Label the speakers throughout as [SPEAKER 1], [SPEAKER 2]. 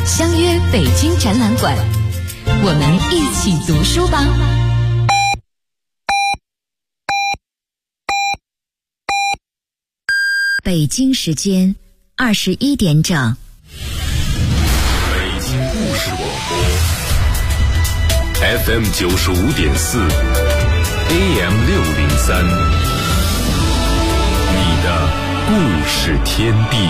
[SPEAKER 1] 相约北京展览馆，我们一起读书吧。
[SPEAKER 2] 北京时间21点整。
[SPEAKER 3] 北京故事广播 FM 95.4 AM 603，你的故事天地。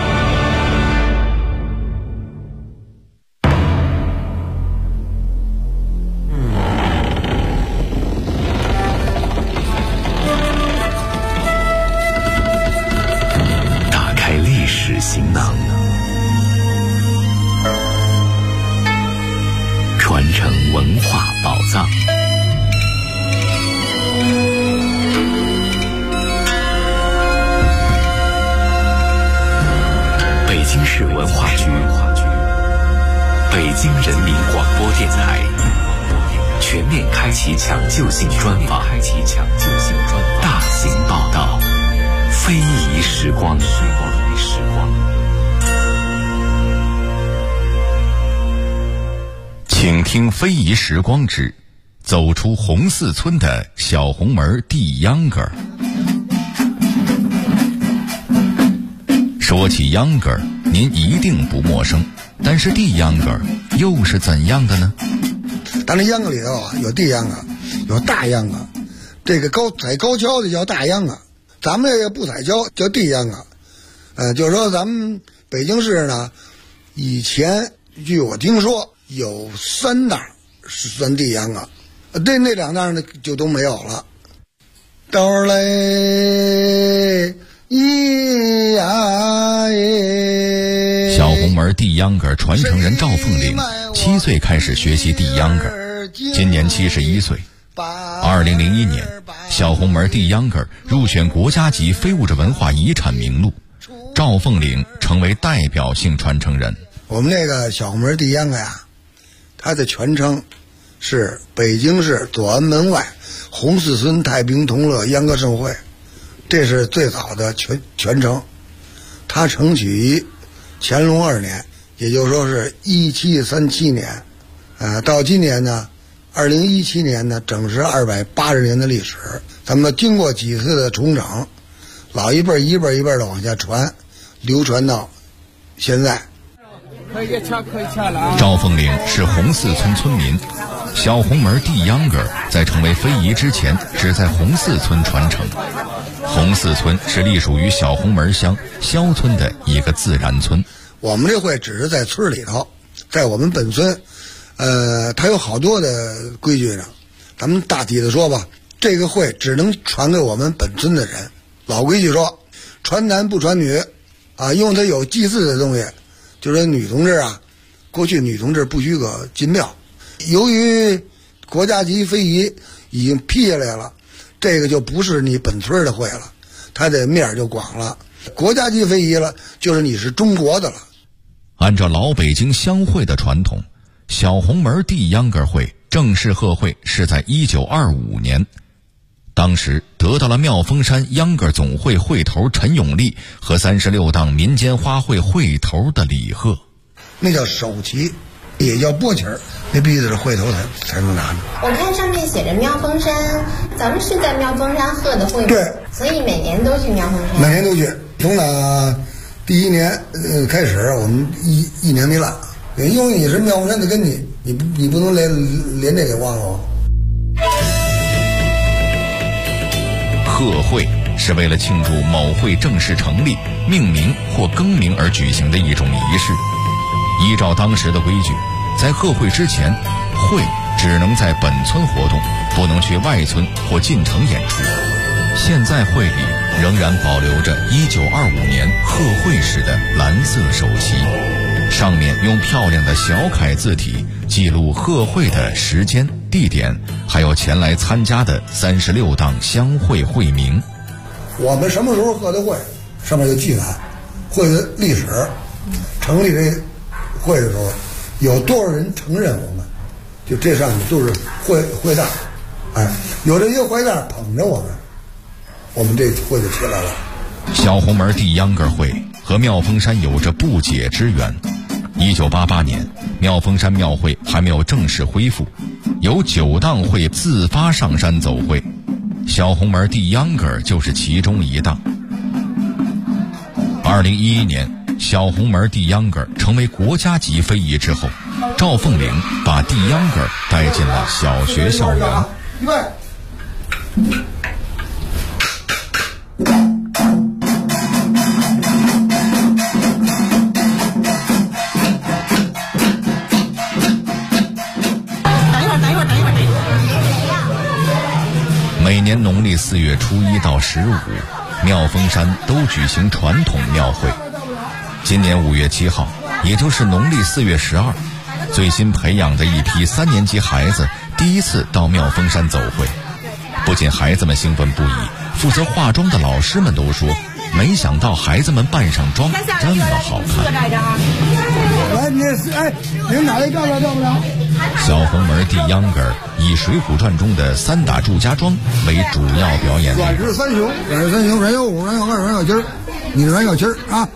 [SPEAKER 3] 行囊，传承文化宝藏。北京市文化局、北京人民广播电台全面开启抢救性专访，大型报道，非遗时光。请听非遗时光之走出红四村的小红门地秧歌。说起秧歌，您一定不陌生，但是地秧歌又是怎样的呢？
[SPEAKER 4] 咱这秧歌里头啊，有地秧歌，有大秧歌。这个采高跷的叫大秧歌，咱们这个不采跷叫地秧歌。就是说咱们北京市呢，以前据我听说有3档是算地秧歌，那2档呢就都没有了。到来咿呀耶，
[SPEAKER 3] 小红门地秧歌传承人赵凤玲7岁开始学习地秧歌，今年71岁。2001年，小红门地秧歌入选国家级非物质文化遗产名录，赵凤玲成为代表性传承人。
[SPEAKER 4] 我们这个小红门地秧歌呀，它的全称是北京市左安门外红四村太平同乐秧歌盛会，这是最早的全称。它承取于乾隆2年，也就是说是1737年，到今年呢，2017年呢，整是280年的历史。咱们经过几次的重整，老一辈一辈的往下传，流传到现在。
[SPEAKER 3] 赵凤玲是红四村村民，小红门地秧歌在成为非遗之前只在红四村传承。红四村是隶属于小红门乡萧村的一个自然村。
[SPEAKER 4] 我们这会只是在村里头，在我们本村它有好多的规矩呢。咱们大体的说吧，这个会只能传给我们本村的人。老规矩说，传男不传女啊，因为它有祭祀的东西，就是女同志啊，过去女同志不许可进庙。由于国家级非遗已经批下来了，这个就不是你本村的会了，它的面就广了。国家级非遗了，就是你是中国的了。
[SPEAKER 3] 按照老北京乡会的传统，小红门地秧歌会正式贺会是在1925年，当时得到了妙峰山秧歌总会会头陈永利和36档民间花卉会头的礼贺。
[SPEAKER 4] 那叫首旗，也叫拨旗儿，那必须得是会头才能拿着。
[SPEAKER 5] 我看上面写着妙峰山，咱们是在妙峰山贺的会，
[SPEAKER 4] 对，
[SPEAKER 5] 所以每年都去妙峰山。
[SPEAKER 4] 每年都去，从那第1年开始，我们一年没落。因为你是妙峰山的根基，你不能连这给忘了。
[SPEAKER 3] 贺会是为了庆祝某会正式成立、命名或更名而举行的一种仪式。依照当时的规矩，在贺会之前，会只能在本村活动，不能去外村或进城演出。现在会里仍然保留着1925年贺会时的蓝色首旗，上面用漂亮的小楷字体记录贺会的时间、地点，还有前来参加的36档乡会会名。
[SPEAKER 4] 我们什么时候贺的会，上面就记载会的历史，成立这会的时候有多少人承认我们，就这上面都是会带，有这些会带捧着我们这会就起来了。
[SPEAKER 3] 小红门地秧歌会和妙峰山有着不解之缘。 1988年，妙峰山庙会还没有正式恢复，由9档会自发上山走会，小红门地秧歌就是其中一档。2011年，小红门地秧歌成为国家级非遗之后，赵凤岭把地秧歌带进了小学校园。
[SPEAKER 4] 预备。
[SPEAKER 3] 每年农历4月初1到15，妙峰山都举行传统庙会。今年5月7号，也就是农历4月12，最新培养的一批3年级孩子第一次到妙峰山走会。不仅孩子们兴奋不已，负责化妆的老师们都说，没想到孩子们扮上妆这么好看。
[SPEAKER 4] 来，领导照不了？
[SPEAKER 3] 小红门地秧歌以《水浒传》中的3打祝家庄为主要表演。
[SPEAKER 4] 阮氏三雄，阮有五，阮有二，阮有七儿，你是阮有七儿啊？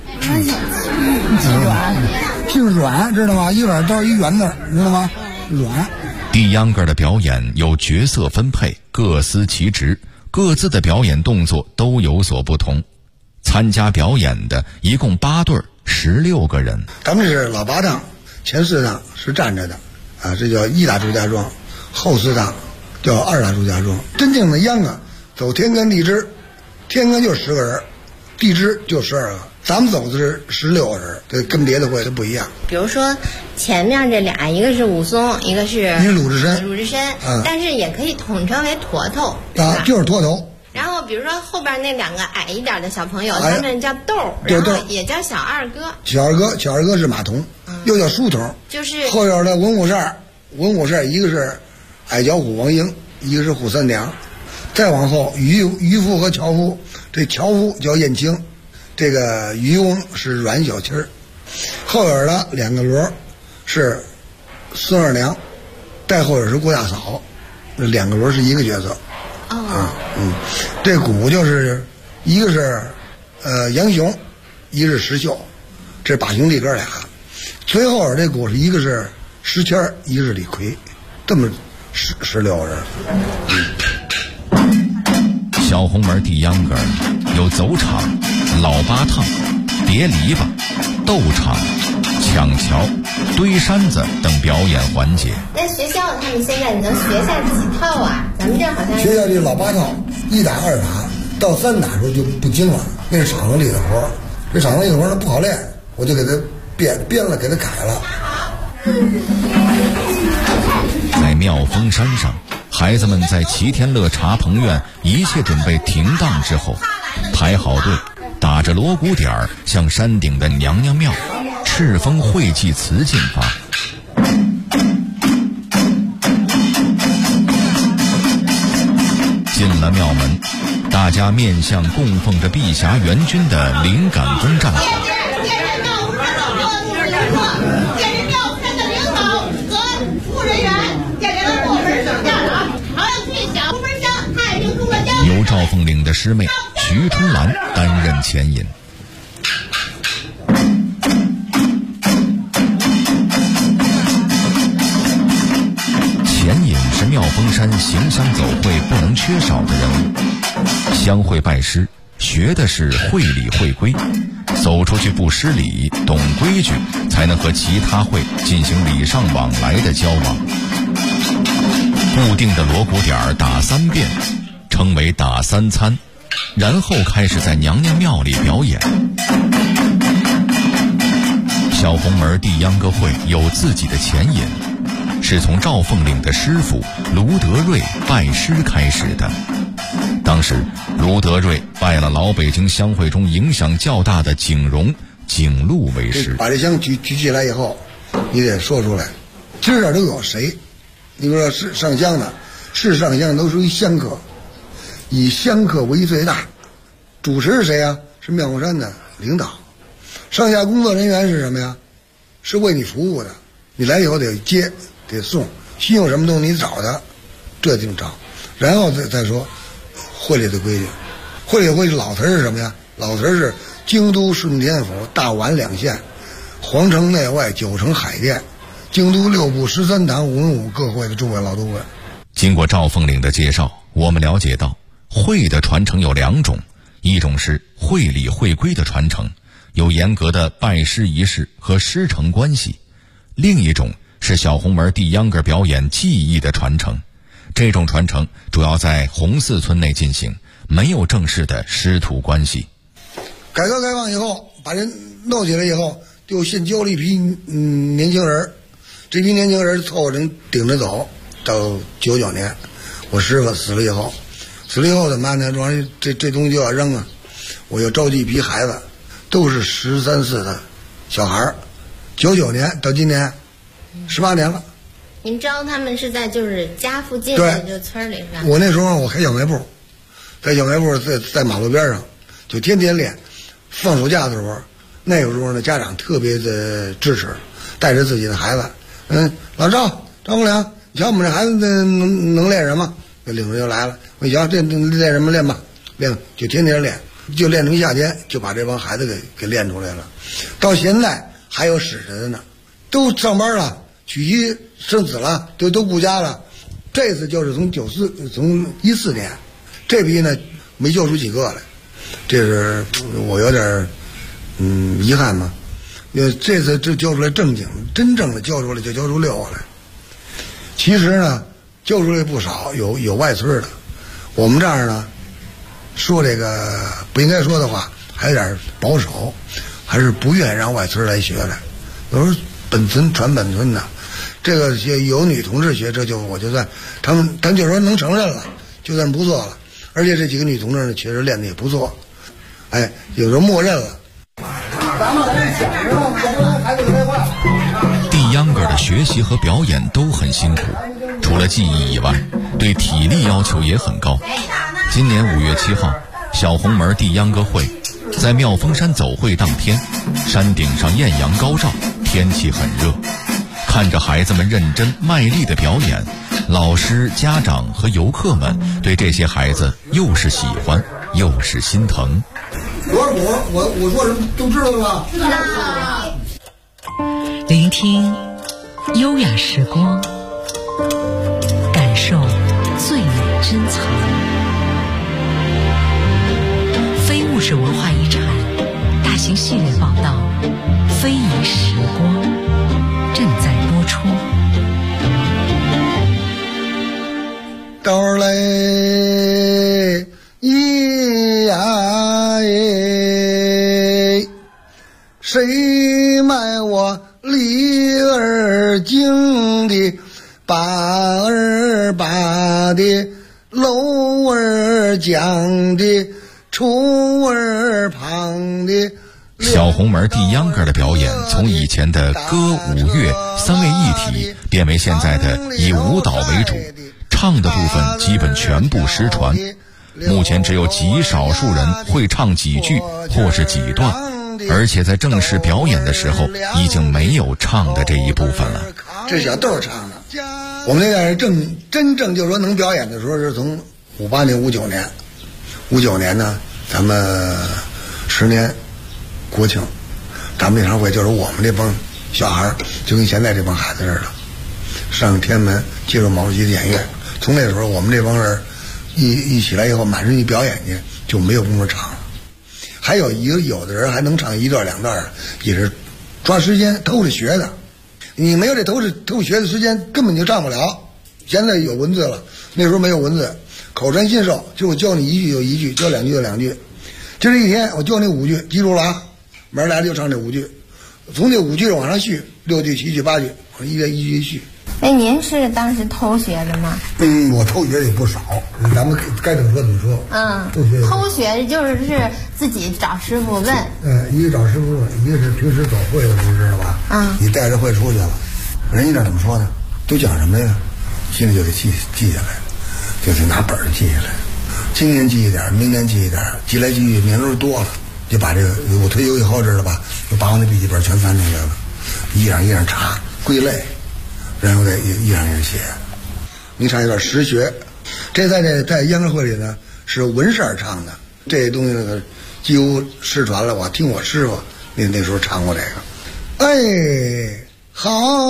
[SPEAKER 4] 姓阮，知道吗？一阮到一圆字，知道吗？阮。
[SPEAKER 3] 地秧歌的表演有角色分配，各司其职，各自的表演动作都有所不同。参加表演的一共8对，16个人。
[SPEAKER 4] 咱们是老8档，前4档是站着的，啊，这叫1打祝家庄，后4档叫2打祝家庄。真正的秧歌走天干地支，天干就10个人，地支就12个。咱们走的是16个人，这跟别的会不一样。
[SPEAKER 5] 比如说前面这俩，一个是武松，一个是
[SPEAKER 4] 鲁智深，
[SPEAKER 5] 但是也可以统称为驼头
[SPEAKER 4] 啊，就是驼头。
[SPEAKER 5] 然后比如说后边那2个矮一点的小朋友，他们叫豆，然后也叫小二哥。小二哥是马童，又叫书童。就是后边的文武扇，一个是矮脚虎王英，一个是扈三娘。再往后渔夫和樵夫，这樵夫叫燕青，这个渔翁是阮小七儿。后边的2个轮是孙二娘，带后边是郭大嫂，这2个轮是一个角色。这鼓就是一个是杨雄，一个是石秀，这8兄弟哥俩。最后这鼓是一个是石谦，一个是李逵，这么16个人。
[SPEAKER 3] 小红门地秧歌有走场、老八趟、叠篱笆、斗场、抢桥、堆山子等表演环节。
[SPEAKER 5] 那学校他们现在你能学下几套啊？咱们这好像
[SPEAKER 4] 学校这老8套，1打2打到3打时候就不精了，那是厂子里的活，这厂子里的活不好练，我就给他编了，给他改了。
[SPEAKER 3] 在妙峰山上，孩子们在齐天乐茶棚院一切准备停当之后，排好队，打着锣鼓点儿向山顶的娘娘庙敕封会祭词进发。进了庙门，大家面向供奉着碧霞元君的灵感宫站好。由赵凤岭的师妹徐春兰担任牵引。牵引是妙峰山行香走会不能缺少的人物。香会拜师，学的是会礼会规，走出去不失礼，懂规矩，才能和其他会进行礼尚往来的交往。固定的锣鼓点打3遍，称为打3餐，然后开始在娘娘庙里表演。小红门地秧歌会有自己的前引，是从赵凤岭的师傅卢德瑞拜师开始的。当时卢德瑞拜了老北京乡会中影响较大的景荣、景禄为师。把这香举起来以后，你得说出来，今儿都有谁？你比如说是上香的，是上香都属于香客，以香客为最大。主持是谁呀？是妙峰山的领导。上下工作人员是什么呀？是为你服务的。你来以后得接得送，心有什么东西你找他，这就找。然后再说会里的规矩。会里规矩老词是什么呀？老词是京都顺天府大宛2县
[SPEAKER 4] 皇城内外9城海淀，京都6部13堂文武各会的诸位老都问。
[SPEAKER 3] 经过赵凤岭的介绍，我们了解到会的传承有2种，一种是会礼会规的传承，有严格的拜师仪式和师承关系；另一种是小红门地秧歌表演技艺的传承。这种传承主要在红四村内进行，没有正式的师徒关系。
[SPEAKER 4] 改革开放以后，把人弄起来以后，就先教了一批年轻人，这批年轻人凑合人顶着走，到99年，我师傅死了以后怎么办呢？这东西就要扔啊！我又召集一批孩子，都是13、14的小孩，99年到今年18年了。
[SPEAKER 5] 您招他们是在就是家附近的就村里是吧？
[SPEAKER 4] 我那时候我开小卖部，在小卖部在马路边上，就天天练。放暑假的时候，那个时候呢，家长特别的支持，带着自己的孩子，老赵凤良，你瞧我们这孩子能练什么？领着就来了，我瞧这练什么练吧，练就天天练，就练成夏天，就把这帮孩子给练出来了。到现在还有使着的呢，都上班了，娶妻生子了，都顾家了。这次就是从14年，这批呢没教出几个来。这是我有点遗憾嘛，因为这次就教出来真正的教出来就教出6个来。其实呢，教出来不少，有外村的。我们这儿呢，说这个不应该说的话，还有点保守，还是不愿意让外村来学来。有时候本村传本村的，这个有女同志学，我就算他们就说能承认了，就算不错了。而且这几个女同志呢，确实练得也不错，有时候默认了。
[SPEAKER 3] 地秧歌的学习和表演都很辛苦，除了技艺以外，对体力要求也很高。今年5月7号，小红门地秧歌会在妙峰山走会当天，山顶上艳阳高照，天气很热。看着孩子们认真卖力的表演，老师、家长和游客们对这些孩子又是喜欢又是心疼。
[SPEAKER 4] 我说什么都知道了吧？知
[SPEAKER 1] 道。聆听优雅时光，感受最美珍藏。非物质文化遗产大型系列报道《非遗时光》正在播出。
[SPEAKER 4] 豆嘞咿呀耶，谁卖我梨儿精的把儿把的楼儿讲的出儿旁的。
[SPEAKER 3] 小红门地秧歌的表演从以前的歌舞乐3位一体变为现在的以舞蹈为主，唱的部分基本全部失传，目前只有极少数人会唱几句或是几段，而且在正式表演的时候已经没有唱的这一部分了。
[SPEAKER 4] 这小豆唱的，我们那代人真正就说能表演的时候是从58年、59年呢，咱们10年国庆，咱们那场会就是我们这帮小孩就跟现在这帮孩子似的，上天安门接受毛主席的演阅。从那时候我们这帮人一起来以后，满身一表演去，就没有功夫唱了。还有有的人还能唱1段2段，也是抓时间偷着学的。你没有这偷学的时间，根本就唱不了。现在有文字了，那时候没有文字，口传心授，就我教你1句就1句，教2句就2句。今儿一天我教你5句，记住了啊！明儿来了就唱这5句，从这5句往上续，6句、7句、8句，一句一句续。
[SPEAKER 5] 您是当时偷学的吗？
[SPEAKER 4] 我偷学的也不少，咱们该怎么说怎么说。
[SPEAKER 5] 偷学就是自己找师傅问。
[SPEAKER 4] 一个找师傅问，一个是平时走会的时候，知道吧？你带着会出去了，人家那怎么说呢？都讲什么呀？心里就得记下来，就得拿本儿记下来。今年记一点，明年记一点，记来记去，年头多了，就把这个我退休以后知道吧？就把我那笔记本全翻出来了，一样一样查归类。然后再一样一样写。你唱一段实学，这在秧歌会里呢是文事儿唱的，这东西呢几乎失传了。我听我师傅那时候唱过这个。 好，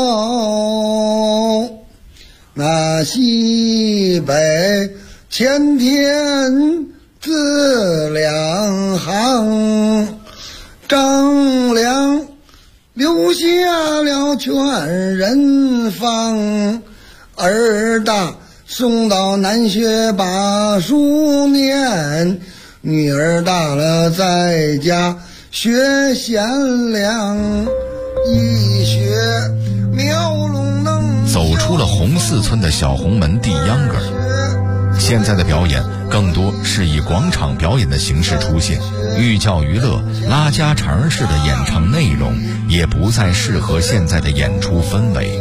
[SPEAKER 4] 那西北千天自两行，张良留下了全人方，儿大送到南学把书念，女儿大了在家学贤良，一学苗龙能。
[SPEAKER 3] 走出了红四村的小红门地秧歌，现在的表演更多是以广场表演的形式出现，寓教于乐、拉家常式的演唱内容也不再适合现在的演出氛围。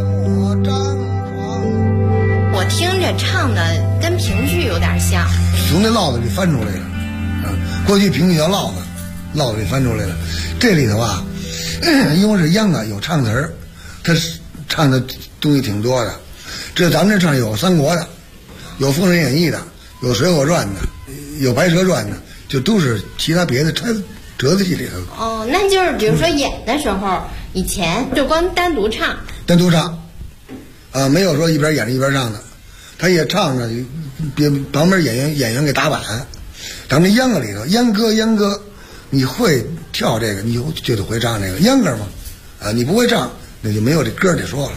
[SPEAKER 5] 我听着唱的跟评剧有点像，
[SPEAKER 4] 从那烙子里翻出来了，过去评剧叫烙子，烙子里翻出来了。这里头啊，因为是秧歌有唱词儿，他唱的东西挺多的。这咱们这唱有三国的，有《封神演义》的，有《水浒传》的，有《白蛇传》的，就都是其他别的折子戏里头。
[SPEAKER 5] 哦，那就是比如说演的时候，以前就光单独唱，
[SPEAKER 4] 没有说一边演着一边唱的，他也唱着，别旁边演员给打板。咱们秧歌里头，秧歌，你会跳这个，你就得会唱这个秧歌嘛，你不会唱，那就没有这歌得说了。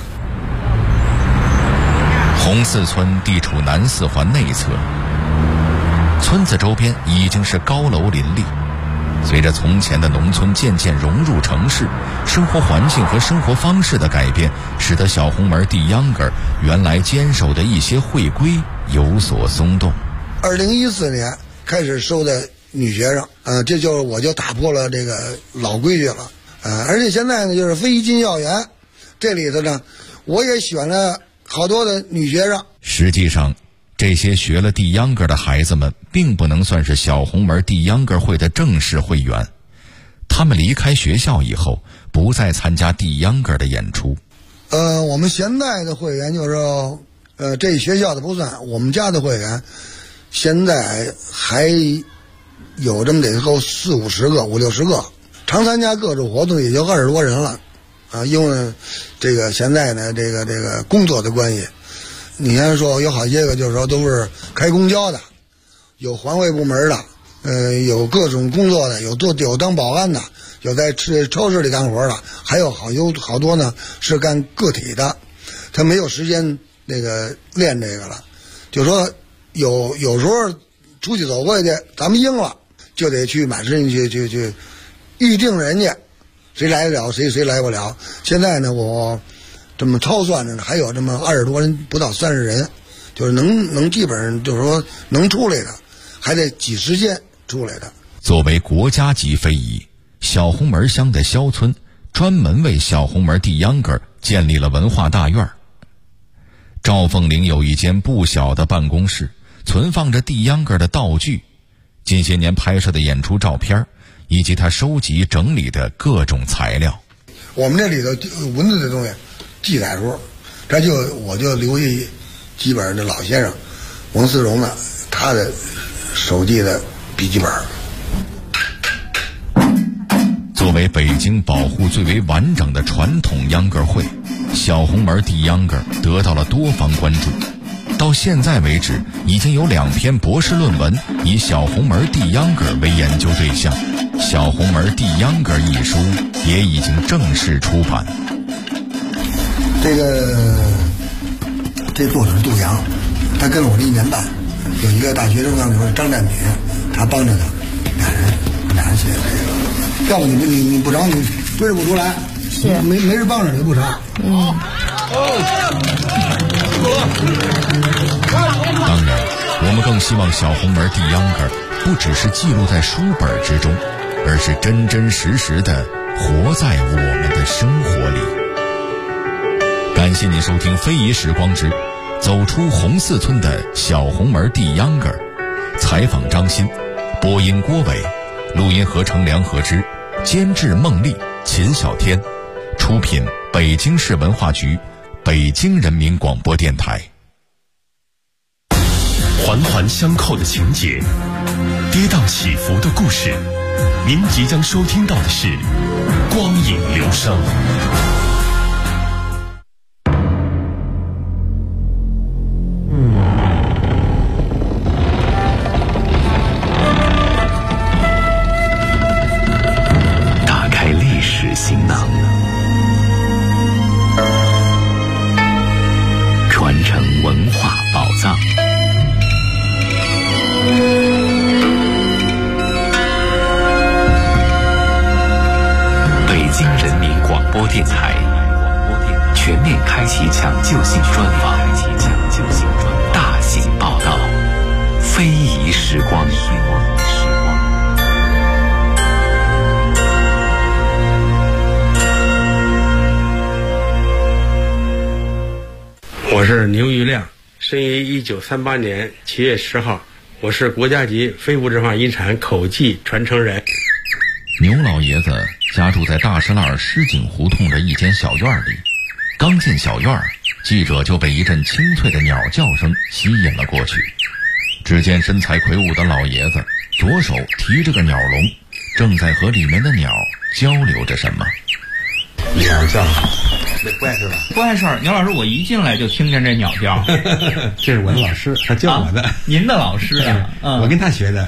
[SPEAKER 3] 红四村地处南四环内侧，村子周边已经是高楼林立。随着从前的农村渐渐融入城市，生活环境和生活方式的改变，使得小红门地秧歌原来坚守的一些会规有所松动。
[SPEAKER 4] 2014年开始收的女学生，这就是我就打破了这个老规矩了，而且现在呢就是非进校园，这里头呢我也选了好多的女学生。
[SPEAKER 3] 实际上这些学了地秧歌的孩子们并不能算是小红门地秧歌会的正式会员，他们离开学校以后不再参加地秧歌的演出。
[SPEAKER 4] 我们现在的会员就是这学校的不算，我们家的会员现在还有这么得够40-50个、50-60个，常参加各种活动也就20多人了，因为这个现在呢这个工作的关系，你先说有好些个就是说都是开公交的，有环卫部门的，有各种工作的，有当保安的，有在超市里干活的，还有好多呢是干个体的，他没有时间那个练这个了，就说有时候出去走会去，咱们应了就得去满身去预定人家谁来得了谁来不了。现在呢我这么超算着呢，还有这么20多人，不到30人，就是能基本上就是说能出来的，还得挤时间出来的。
[SPEAKER 3] 作为国家级非遗，小红门乡的肖村专门为小红门地秧歌建立了文化大院。赵凤玲有一间不小的办公室，存放着地秧歌的道具、近些年拍摄的演出照片，以及他收集整理的各种材料。
[SPEAKER 4] 我们这里头文字的东西记载书，我就留下几本的老先生王思荣的他的手记的笔记本。
[SPEAKER 3] 作为北京保护最为完整的传统秧歌会，小红门地秧歌得到了多方关注。到现在为止，已经有2篇博士论文以小红门地秧歌为研究对象，《小红门地秧歌》一书也已经正式出版。
[SPEAKER 4] 这作者杜阳，他跟了我1年半，有一个大学生，比如张占敏，他帮着他，俩人写这个。要不你不成，你追不出来，是没人帮着你不成。
[SPEAKER 3] 当然，我们更希望小红门地秧歌不只是记录在书本之中，而是真真实实的活在我们的生活里。感谢您收听《非遗时光之走出红四村的小红门地秧歌》，采访张鑫，播音郭伟，录音合成梁和之，监制孟丽、秦小天，出品北京市文化局、北京人民广播电台。
[SPEAKER 6] 环环相扣的情节，跌宕起伏的故事，您即将收听到的是光影留声。打开历史行囊，传承文化宝藏。北京人民广播电台全面开启抢救性专访，大型报道，非遗时光。
[SPEAKER 7] 我是牛玉亮，生于1938年7月10号，我是国家级非物质文化遗产口技传承人。
[SPEAKER 3] 牛老爷子家住在大石栏石井胡同的一间小院里，刚进小院，记者就被一阵清脆的鸟叫声吸引了过去。只见身材魁梧的老爷子左手提着个鸟笼，正在和里面的鸟交流着什么。
[SPEAKER 7] 鸟叫，不碍事吧？
[SPEAKER 8] 不碍事儿。牛老师，我一进来就听见这鸟叫。
[SPEAKER 7] 这是我的老师，他教我的。
[SPEAKER 8] 您的老师啊？
[SPEAKER 7] 我跟他学的。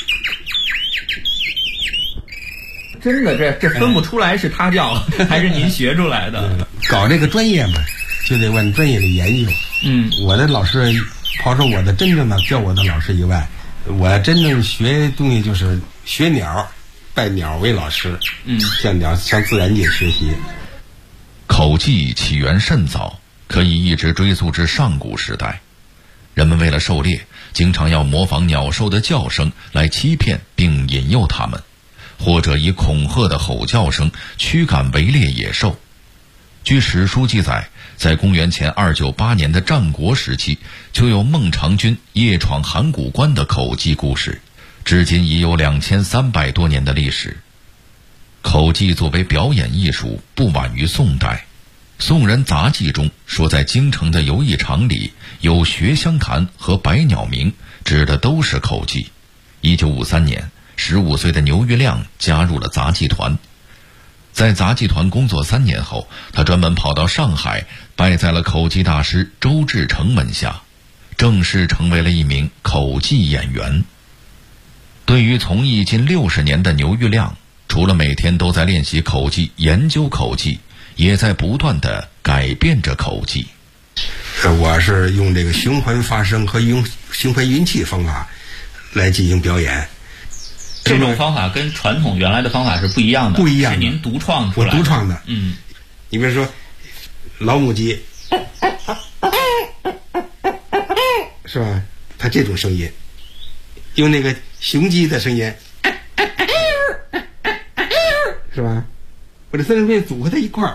[SPEAKER 8] 真的，这分不出来是他叫还是您学出来的。
[SPEAKER 7] 搞这个专业嘛，就得问专业的研究。我的老师，抛出我的真正的教我的老师以外，我真正学东西就是学鸟，拜鸟为老师。向自然界学习。
[SPEAKER 3] 口技起源甚早，可以一直追溯至上古时代。人们为了狩猎，经常要模仿鸟兽的叫声来欺骗并引诱它们，或者以恐吓的吼叫声驱赶围猎野兽。据史书记载，在公元前298年的战国时期，就有孟尝君夜闯函谷关的口技故事，至今已有2300多年的历史。口技作为表演艺术，不晚于宋代。宋人杂记中说，在京城的游艺场里有学香弹和百鸟鸣，指的都是口技。1953年，15岁的牛玉亮加入了杂技团。在杂技团工作3年后，他专门跑到上海，拜在了口技大师周志成门下，正式成为了一名口技演员。对于从艺近60年的牛玉亮，除了每天都在练习口技、研究口技，也在不断地改变着口技。
[SPEAKER 7] 我是用这个循环发声和用循环运气方法来进行表演。
[SPEAKER 8] 这种方法跟传统原来的方法是不一样的，
[SPEAKER 7] 不一样的，
[SPEAKER 8] 是您独创出来的。
[SPEAKER 7] 我独创的。你比如说老母鸡，是吧？它这种声音，用那个雄鸡的声音，是吧？我这3种声音组合在一块儿，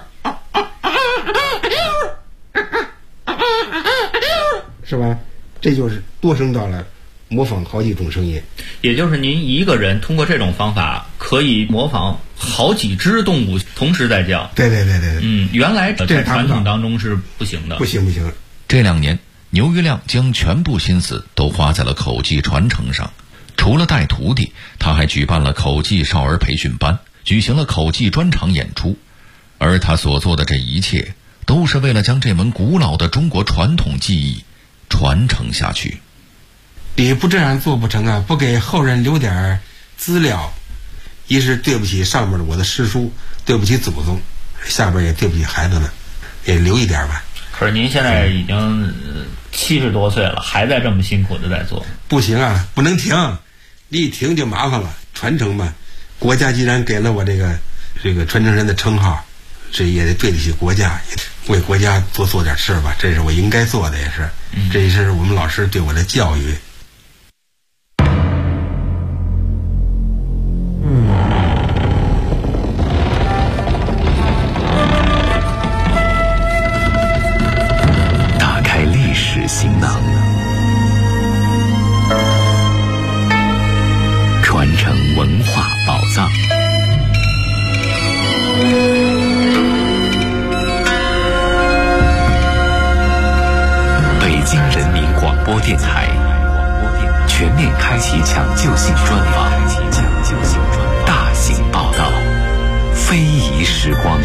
[SPEAKER 7] 是吧？这就是多声道了，模仿好几种声音。
[SPEAKER 8] 也就是您一个人通过这种方法可以模仿好几只动物同时在叫。
[SPEAKER 7] 对。
[SPEAKER 8] 原来在传统当中是不行的。
[SPEAKER 7] 不行。
[SPEAKER 3] 这2年，牛玉亮将全部心思都花在了口技传承上。除了带徒弟，他还举办了口技少儿培训班，举行了口技专场演出。而他所做的这一切，都是为了将这门古老的中国传统技艺传承下去。
[SPEAKER 7] 你不这样做不成啊！不给后人留点资料，一是对不起上面的我的师叔，对不起祖宗，下边也对不起孩子们，也留一点吧。
[SPEAKER 8] 可是您现在已经70多岁了，还在这么辛苦的在做。
[SPEAKER 7] 不行啊，不能停，你一停就麻烦了。传承嘛，国家既然给了我这个传承人的称号，这也得对得起国家，为国家做点事吧，这是我应该做的，也是，这也是我们老师对我的教育。
[SPEAKER 6] 打开历史行囊，传承文化宝藏。北京人民广播电台全面开启抢救性专访，大型报道，非遗时光。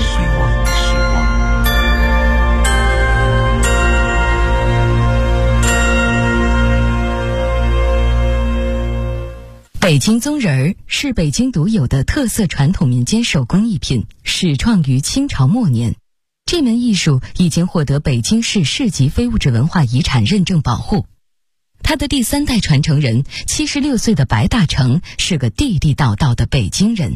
[SPEAKER 1] 北京宗仁儿是北京独有的特色传统民间手工艺品，始创于清朝末年。这门艺术已经获得北京市市级非物质文化遗产认证保护。他的第3代传承人76岁的白大成是个地地道道的北京人。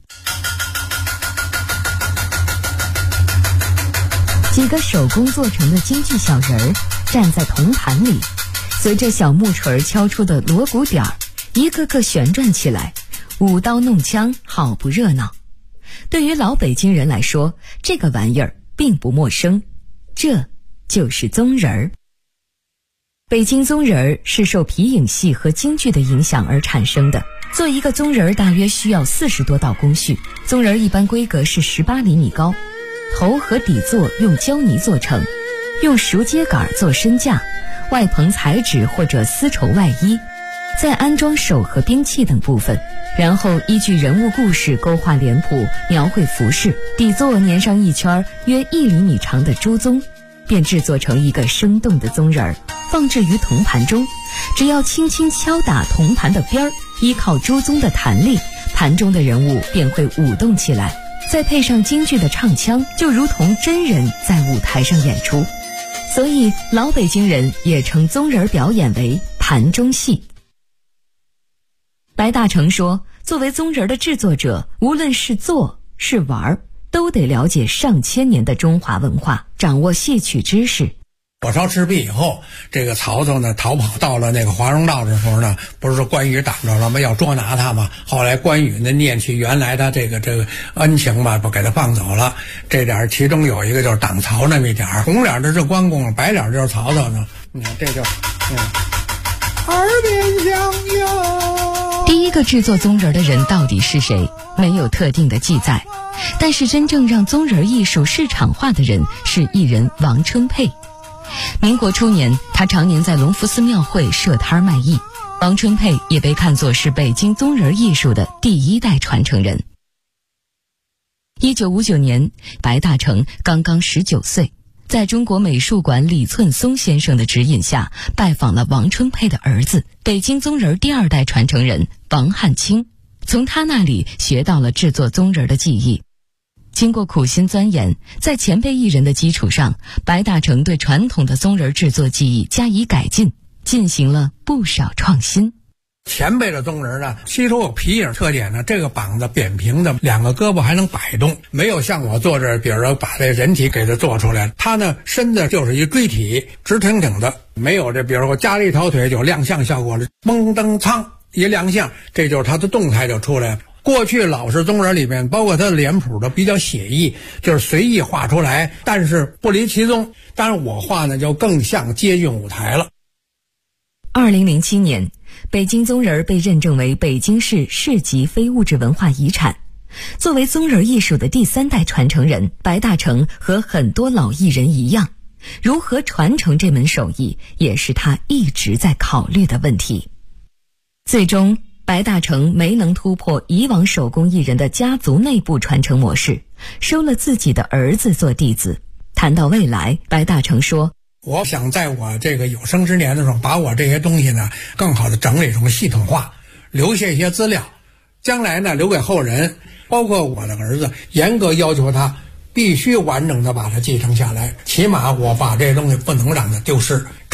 [SPEAKER 1] 几个手工做成的京剧小人儿站在铜盘里，随着小木锤敲出的锣鼓点儿，一个个旋转起来，舞刀弄枪，好不热闹。对于老北京人来说，这个玩意儿并不陌生，这就是宗仁儿。北京宗仁儿是受皮影戏和京剧的影响而产生的。做一个宗仁儿大约需要40多道工序，宗仁儿一般规格是18厘米高，头和底座用胶泥做成，用熟秸秆做身架，外棚彩纸或者丝绸外衣，再安装手和兵器等部分，然后依据人物故事勾画脸谱，描绘服饰，底座粘上一圈约1厘米长的猪鬃，便制作成一个生动的宗仁儿，放置于铜盘中。只要轻轻敲打铜盘的边儿，依靠猪鬃的弹力，盘中的人物便会舞动起来，再配上京剧的唱腔，就如同真人在舞台上演出。所以老北京人也称宗仁儿表演为盘中戏。白大成说，作为宗仁儿的制作者，无论是做是玩，都得了解上千年的中华文化，掌握戏曲知识。
[SPEAKER 9] 火烧赤壁以后，这个曹操呢逃跑到了那个华容道的时候呢，不是说关羽挡着了吗？要捉拿他嘛。后来关羽呢念起原来他这个恩情嘛，不给他放走了。这点其中有一个就是挡曹那么一点，红脸的是关公，白脸就是曹操呢。你看这就耳边响哟。
[SPEAKER 1] 第一个制作宗仁儿的人到底是谁？没有特定的记载。但是真正让宗仁儿艺术市场化的人是艺人王春佩。民国初年，他常年在隆福寺庙会设摊卖艺。王春佩也被看作是北京宗仁儿艺术的第1代传承人。1959年，白大成刚刚19岁，在中国美术馆李寸松先生的指引下，拜访了王春佩的儿子，北京宗仁儿第2代传承人王汉卿，从他那里学到了制作宗仁儿的技艺。经过苦心钻研，在前辈艺人的基础上，白大成对传统的宗仁儿制作技艺加以改进，进行了不少创新。
[SPEAKER 9] 前辈的宗仁儿呢，吸收有皮影特点呢，这个膀子扁平的，2个胳膊还能摆动，没有像我做这，比如说把这人体给它做出来，他呢身子就是一锥体，直挺挺的，没有这，比如说加了一条腿就亮相效果了，嘣噔苍一亮相，这就是他的动态就出来了。过去老式宗仁儿里面，包括他的脸谱的比较写意，就是随意画出来，但是不离其宗。当然我画呢就更像接近舞台了。
[SPEAKER 1] 2007年，北京宗仁儿被认证为北京市市级非物质文化遗产。作为宗仁儿艺术的第3代传承人，白大成和很多老艺人一样，如何传承这门手艺，也是他一直在考虑的问题。最终白大成没能突破以往手工艺人的家族内部传承模式，收了自己的儿子做弟子。谈到未来，白大成说，
[SPEAKER 9] 我想在我这个有生之年的时候，把我这些东西呢更好的整理成系统化，留下一些资料，将来呢留给后人，包括我的儿子，严格要求他必须完整的把它继承下来，起码我把这些东西不能让它丢失。